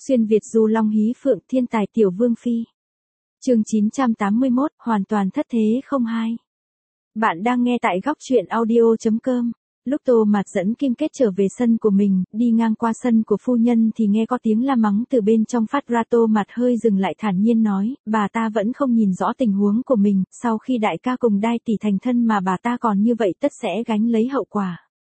Xuyên Việt du long hí phượng thiên tài tiểu vương phi. Chương 981, hoàn toàn thất thế không hai. Bạn đang nghe tại góc truyện audio.com. Lúc Tô Mạt dẫn Kim Kết trở về sân của mình, đi ngang qua sân của phu nhân thì nghe có tiếng la mắng từ bên trong phát ra. Tô Mạt hơi dừng lại thản nhiên nói, bà ta vẫn không nhìn rõ tình huống của mình, sau khi đại ca cùng Đai tỷ thành thân mà bà ta còn như vậy tất sẽ gánh lấy hậu quả.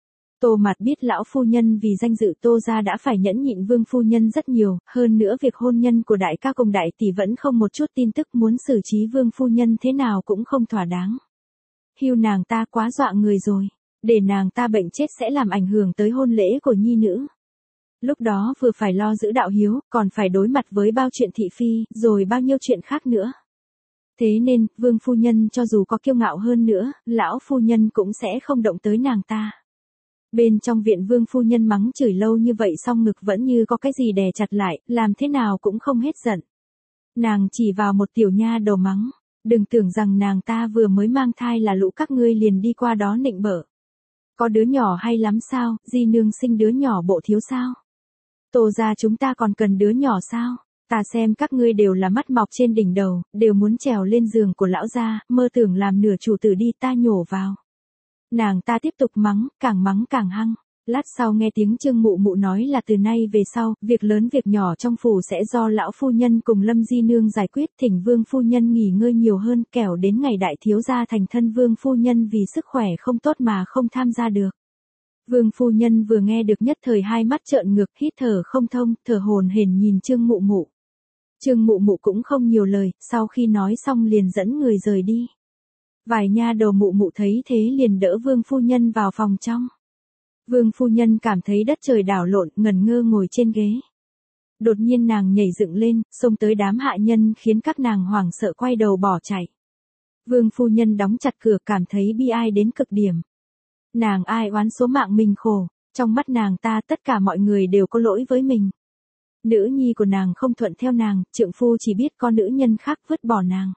Tô Mạt biết lão phu nhân vì danh dự Tô gia đã phải nhẫn nhịn vương phu nhân rất nhiều, hơn nữa việc hôn nhân của đại ca cùng đại tỷ vẫn không một chút tin tức, muốn xử trí vương phu nhân thế nào cũng không thỏa đáng. Hưu nàng ta quá dọa người rồi, để nàng ta bệnh chết sẽ làm ảnh hưởng tới hôn lễ của nhi nữ. Lúc đó vừa phải lo giữ đạo hiếu, còn phải đối mặt với bao chuyện thị phi, rồi bao nhiêu chuyện khác nữa. Thế nên, vương phu nhân cho dù có kiêu ngạo hơn nữa, lão phu nhân cũng sẽ không động tới nàng ta. Bên trong viện vương phu nhân mắng chửi lâu như vậy song ngực vẫn như có cái gì đè chặt lại, làm thế nào cũng không hết giận. Nàng chỉ vào một tiểu nha đầu mắng, đừng tưởng rằng nàng ta vừa mới mang thai là lũ các ngươi liền đi qua đó nịnh bợ. Có đứa nhỏ hay lắm sao, di nương sinh đứa nhỏ bộ thiếu sao? Tô gia chúng ta còn cần đứa nhỏ sao? Ta xem các ngươi đều là mắt mọc trên đỉnh đầu, đều muốn trèo lên giường của lão gia, mơ tưởng làm nửa chủ tử đi, ta nhổ vào. Nàng ta tiếp tục mắng càng hăng. Lát sau nghe tiếng Trương Mụ Mụ nói là từ nay về sau, việc lớn việc nhỏ trong phủ sẽ do lão phu nhân cùng Lâm di nương giải quyết, thỉnh vương phu nhân nghỉ ngơi nhiều hơn, kẻo đến ngày đại thiếu gia thành thân vương phu nhân vì sức khỏe không tốt mà không tham gia được. Vương phu nhân vừa nghe được nhất thời hai mắt trợn ngược, hít thở không thông, thở hổn hển nhìn Trương Mụ Mụ. Trương Mụ Mụ cũng không nhiều lời, sau khi nói xong liền dẫn người rời đi. Vài nha đầu Mụ Mụ thấy thế liền đỡ vương phu nhân vào phòng trong. Vương phu nhân cảm thấy đất trời đảo lộn, ngẩn ngơ ngồi trên ghế. Đột nhiên nàng nhảy dựng lên, xông tới đám hạ nhân khiến các nàng hoảng sợ quay đầu bỏ chạy. Vương phu nhân đóng chặt cửa, cảm thấy bi ai đến cực điểm. Nàng ai oán số mạng mình khổ, trong mắt nàng ta tất cả mọi người đều có lỗi với mình. Nữ nhi của nàng không thuận theo nàng, trượng phu chỉ biết con nữ nhân khác vứt bỏ nàng.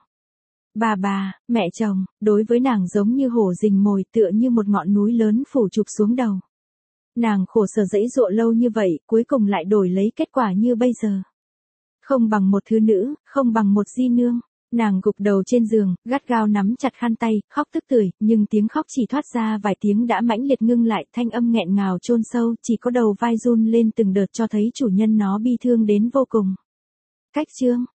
Bà, mẹ chồng, đối với nàng giống như hổ rình mồi, tựa như một ngọn núi lớn phủ chụp xuống đầu. Nàng khổ sở dẫy dụa lâu như vậy, cuối cùng lại đổi lấy kết quả như bây giờ. Không bằng một thứ nữ, không bằng một di nương. Nàng gục đầu trên giường, gắt gao nắm chặt khăn tay, khóc tức tưởi, nhưng tiếng khóc chỉ thoát ra vài tiếng đã mãnh liệt ngưng lại, thanh âm nghẹn ngào chôn sâu, chỉ có đầu vai run lên từng đợt cho thấy chủ nhân nó bi thương đến vô cùng. Cách chương